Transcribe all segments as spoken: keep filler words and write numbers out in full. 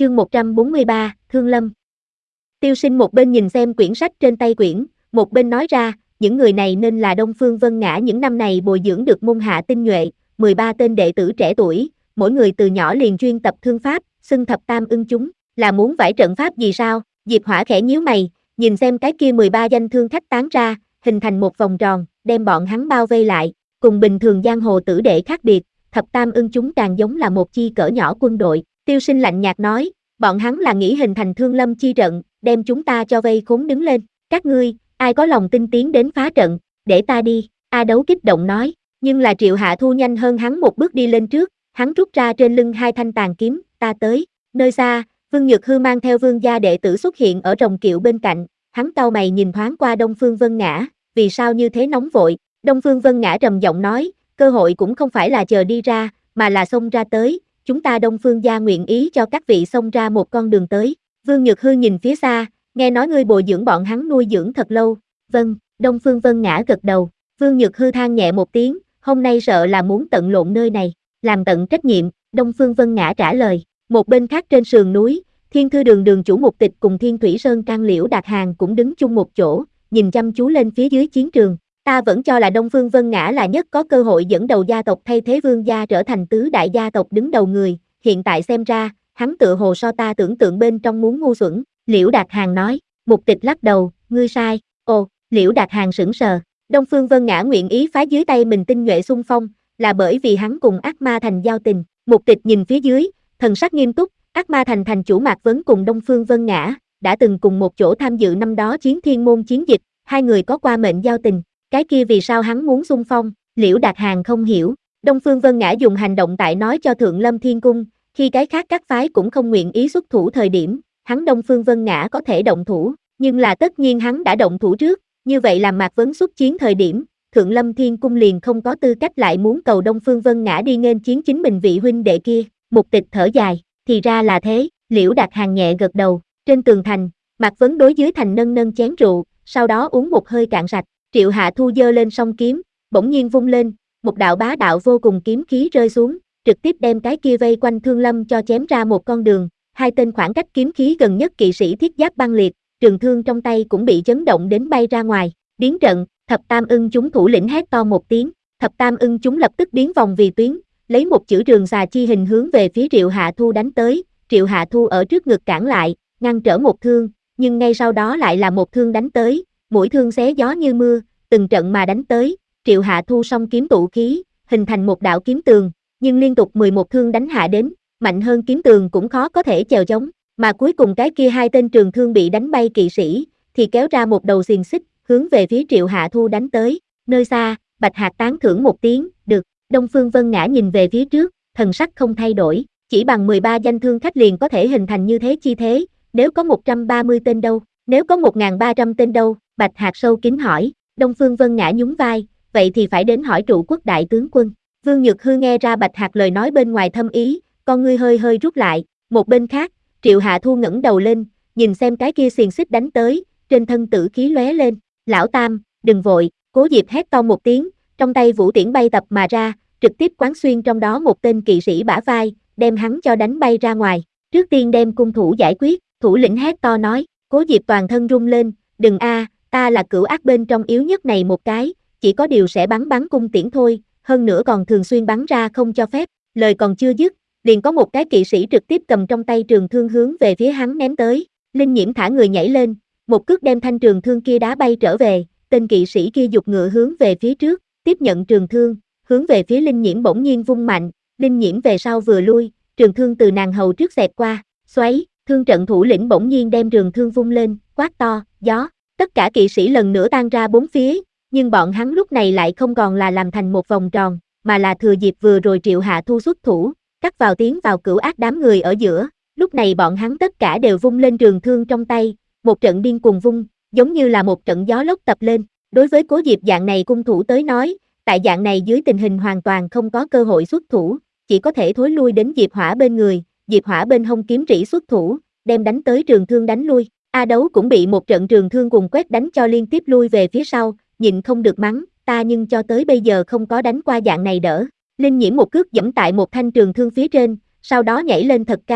Chương một trăm bốn mươi ba, Thương Lâm. Tiêu Sinh một bên nhìn xem quyển sách trên tay quyển, một bên nói ra, những người này nên là Đông Phương Vân Ngã những năm này bồi dưỡng được môn hạ tinh nhuệ, mười ba tên đệ tử trẻ tuổi, mỗi người từ nhỏ liền chuyên tập thương pháp, xưng thập tam ưng chúng, là muốn vải trận pháp gì sao? Diệp Hỏa khẽ nhíu mày, nhìn xem cái kia mười ba danh thương khách tán ra, hình thành một vòng tròn, đem bọn hắn bao vây lại, cùng bình thường giang hồ tử đệ khác biệt, thập tam ưng chúng càng giống là một chi cỡ nhỏ quân đội. Tiêu Sinh lạnh nhạt nói, bọn hắn là nghĩ hình thành Thương Lâm chi trận, đem chúng ta cho vây khốn đứng lên, các ngươi, ai có lòng tin tiến đến phá trận, để ta đi, A Đấu kích động nói, nhưng là Triệu Hạ Thu nhanh hơn hắn một bước đi lên trước, hắn rút ra trên lưng hai thanh tàn kiếm, ta tới, nơi xa, Vương Nhược Hư mang theo vương gia đệ tử xuất hiện ở rồng kiệu bên cạnh, hắn cau mày nhìn thoáng qua Đông Phương Vân Ngã, vì sao như thế nóng vội, Đông Phương Vân Ngã trầm giọng nói, cơ hội cũng không phải là chờ đi ra, mà là xông ra tới, chúng ta Đông Phương gia nguyện ý cho các vị xông ra một con đường tới. Vương Nhược Hư nhìn phía xa, nghe nói ngươi bồi dưỡng bọn hắn nuôi dưỡng thật lâu, vâng, Đông Phương Vân Ngã gật đầu, Vương Nhược Hư than nhẹ một tiếng, hôm nay sợ là muốn tận lộn nơi này, làm tận trách nhiệm, Đông Phương Vân Ngã trả lời, một bên khác trên sườn núi, Thiên Thư Đường đường chủ Mục Tịch cùng Thiên Thủy Sơn Can Liễu Đạt Hàng cũng đứng chung một chỗ, nhìn chăm chú lên phía dưới chiến trường, ta vẫn cho là Đông Phương Vân Ngã là nhất có cơ hội dẫn đầu gia tộc thay thế Vương gia trở thành tứ đại gia tộc đứng đầu người, hiện tại xem ra, hắn tựa hồ so ta tưởng tượng bên trong muốn ngu xuẩn, Liễu Đạt Hàng nói, Mục Tịch lắc đầu, ngươi sai, ồ, Liễu Đạt Hàng sững sờ, Đông Phương Vân Ngã nguyện ý phái dưới tay mình tinh nhuệ xung phong, là bởi vì hắn cùng Ác Ma Thành giao tình, Mục Tịch nhìn phía dưới, thần sắc nghiêm túc, Ác Ma Thành thành chủ Mạc Vấn cùng Đông Phương Vân Ngã, đã từng cùng một chỗ tham dự năm đó chiến thiên môn chiến dịch, hai người có qua mệnh giao tình, cái kia vì sao hắn muốn xung phong, Liễu Đạt Hàng không hiểu, Đông Phương Vân Ngã dùng hành động tại nói cho Thượng Lâm Thiên Cung, khi cái khác các phái cũng không nguyện ý xuất thủ thời điểm, hắn Đông Phương Vân Ngã có thể động thủ, nhưng là tất nhiên hắn đã động thủ trước, như vậy làm Mạc Vấn xuất chiến thời điểm, Thượng Lâm Thiên Cung liền không có tư cách lại muốn cầu Đông Phương Vân Ngã đi nghênh chiến chính mình vị huynh đệ kia, Mục Tịch thở dài, thì ra là thế, Liễu Đạt Hàng nhẹ gật đầu, trên tường thành, Mạc Vấn đối dưới thành nâng nâng chén rượu, sau đó uống một hơi cạn sạch, Triệu Hạ Thu giơ lên song kiếm, bỗng nhiên vung lên, một đạo bá đạo vô cùng kiếm khí rơi xuống, trực tiếp đem cái kia vây quanh Thương Lâm cho chém ra một con đường, hai tên khoảng cách kiếm khí gần nhất kỵ sĩ thiết giáp băng liệt, trường thương trong tay cũng bị chấn động đến bay ra ngoài, biến trận, thập tam ưng chúng thủ lĩnh hét to một tiếng, thập tam ưng chúng lập tức biến vòng vì tuyến, lấy một chữ trường xà chi hình hướng về phía Triệu Hạ Thu đánh tới, Triệu Hạ Thu ở trước ngực cản lại, ngăn trở một thương, nhưng ngay sau đó lại là một thương đánh tới, mũi thương xé gió như mưa, từng trận mà đánh tới, Triệu Hạ Thu song kiếm tụ khí, hình thành một đạo kiếm tường, nhưng liên tục mười một thương đánh hạ đến, mạnh hơn kiếm tường cũng khó có thể chèo chống, mà cuối cùng cái kia hai tên trường thương bị đánh bay kỵ sĩ, thì kéo ra một đầu xiềng xích, hướng về phía Triệu Hạ Thu đánh tới, nơi xa, Bạch Hạc tán thưởng một tiếng, được, Đông Phương Vân Ngã nhìn về phía trước, thần sắc không thay đổi, chỉ bằng mười ba danh thương khách liền có thể hình thành như thế chi thế, nếu có một trăm ba mươi tên đâu, nếu có một nghìn ba trăm tên đâu, Bạch Hạc sâu kín hỏi, Đông Phương Vân Ngã nhún vai, vậy thì phải đến hỏi trụ quốc đại tướng quân. Vương Nhược Hư nghe ra Bạch Hạc lời nói bên ngoài thâm ý, con ngươi hơi hơi rút lại, một bên khác, Triệu Hạ Thu ngẩng đầu lên, nhìn xem cái kia xiềng xích đánh tới, trên thân tử khí lóe lên, lão tam, đừng vội, Cố Diệp hét to một tiếng, trong tay vũ tiễn bay tập mà ra, trực tiếp quán xuyên trong đó một tên kỵ sĩ bả vai, đem hắn cho đánh bay ra ngoài, trước tiên đem cung thủ giải quyết, thủ lĩnh hét to nói, Cố Diệp toàn thân rung lên, đừng a, ta là cửu ác bên trong yếu nhất này một cái, chỉ có điều sẽ bắn bắn cung tiễn thôi, hơn nữa còn thường xuyên bắn ra không cho phép, lời còn chưa dứt, liền có một cái kỵ sĩ trực tiếp cầm trong tay trường thương hướng về phía hắn ném tới, Linh Nhiễm thả người nhảy lên, một cước đem thanh trường thương kia đá bay trở về, tên kỵ sĩ kia giục ngựa hướng về phía trước, tiếp nhận trường thương, hướng về phía Linh Nhiễm bỗng nhiên vung mạnh, Linh Nhiễm về sau vừa lui, trường thương từ nàng hầu trước xẹt qua, xoáy, thương trận thủ lĩnh bỗng nhiên đem trường thương vung lên, quát to, gió, tất cả kỵ sĩ lần nữa tan ra bốn phía, nhưng bọn hắn lúc này lại không còn là làm thành một vòng tròn, mà là thừa dịp vừa rồi Triệu Hạ Thu xuất thủ, cắt vào tiến vào cửu ác đám người ở giữa, lúc này bọn hắn tất cả đều vung lên trường thương trong tay, một trận điên cuồng vung, giống như là một trận gió lốc tập lên, đối với Cố Diệp dạng này cung thủ tới nói, tại dạng này dưới tình hình hoàn toàn không có cơ hội xuất thủ, chỉ có thể thối lui đến Diệp Hỏa bên người, Diệp Hỏa bên hông kiếm rỉ xuất thủ, đem đánh tới trường thương đánh lui, A Đấu cũng bị một trận trường thương cùng quét đánh cho liên tiếp lui về phía sau, nhịn không được mắng, ta nhưng cho tới bây giờ không có đánh qua dạng này đỡ, Linh Nhiễm một cước giẫm tại một thanh trường thương phía trên, sau đó nhảy lên thật cao,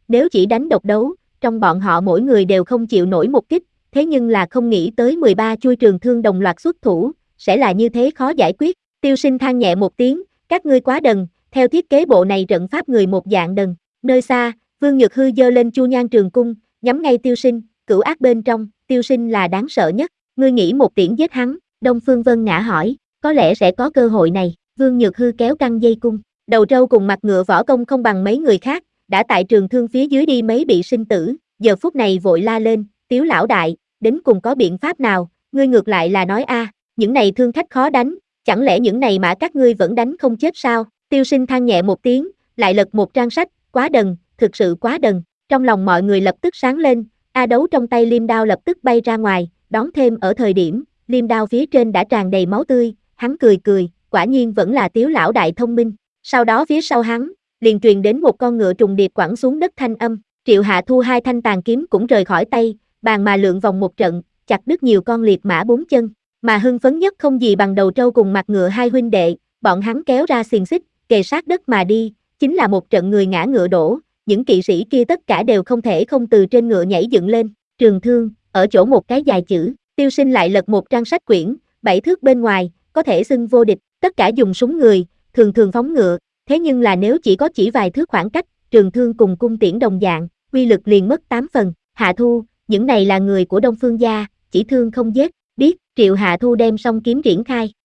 nếu chỉ đánh độc đấu, trong bọn họ mỗi người đều không chịu nổi một kích, thế nhưng là không nghĩ tới mười ba chuôi trường thương đồng loạt xuất thủ, sẽ là như thế khó giải quyết. Tiêu Sinh than nhẹ một tiếng, các ngươi quá đần, theo thiết kế bộ này trận pháp người một dạng đần. Nơi xa, Vương Nhược Hư giơ lên chu nhan trường cung, nhắm ngay Tiêu Sinh, cửu ác bên trong, Tiêu Sinh là đáng sợ nhất, ngươi nghĩ một tiễn giết hắn? Đông Phương Vân Ngã hỏi, có lẽ sẽ có cơ hội này. Vương Nhược Hư kéo căng dây cung, đầu trâu cùng mặt ngựa võ công không bằng mấy người khác, đã tại trường thương phía dưới đi mấy bị sinh tử, giờ phút này vội la lên, Tiếu lão đại, đến cùng có biện pháp nào? Ngươi ngược lại là nói a, những này thương khách khó đánh, chẳng lẽ những này mã các ngươi vẫn đánh không chết sao? Tiêu Sinh than nhẹ một tiếng, lại lật một trang sách, quá đần, thực sự quá đần. Trong lòng mọi người lập tức sáng lên, a đấu trong tay liêm đao lập tức bay ra ngoài, đón thêm ở thời điểm, liêm đao phía trên đã tràn đầy máu tươi, hắn cười cười, quả nhiên vẫn là Tiếu lão đại thông minh. Sau đó phía sau hắn, liền truyền đến một con ngựa trùng điệp quẳng xuống đất thanh âm, Triệu Hạ Thu hai thanh tàn kiếm cũng rời khỏi tay, bàn mà lượn vòng một trận, chặt đứt nhiều con liệt mã bốn chân, mà hưng phấn nhất không gì bằng đầu trâu cùng mặt ngựa hai huynh đệ, bọn hắn kéo ra xiềng xích, kề sát đất mà đi, chính là một trận người ngã ngựa đổ, những kỵ sĩ kia tất cả đều không thể không từ trên ngựa nhảy dựng lên, trường thương, ở chỗ một cái dài chữ, Tiêu Sinh lại lật một trang sách quyển, bảy thước bên ngoài, có thể xưng vô địch, tất cả dùng súng người, thường thường phóng ngựa, thế nhưng là nếu chỉ có chỉ vài thước khoảng cách, trường thương cùng cung tiễn đồng dạng, uy lực liền mất tám phần. Hạ Thu, những này là người của Đông Phương gia, chỉ thương không giết, biết. Triệu Hạ Thu đem song kiếm triển khai,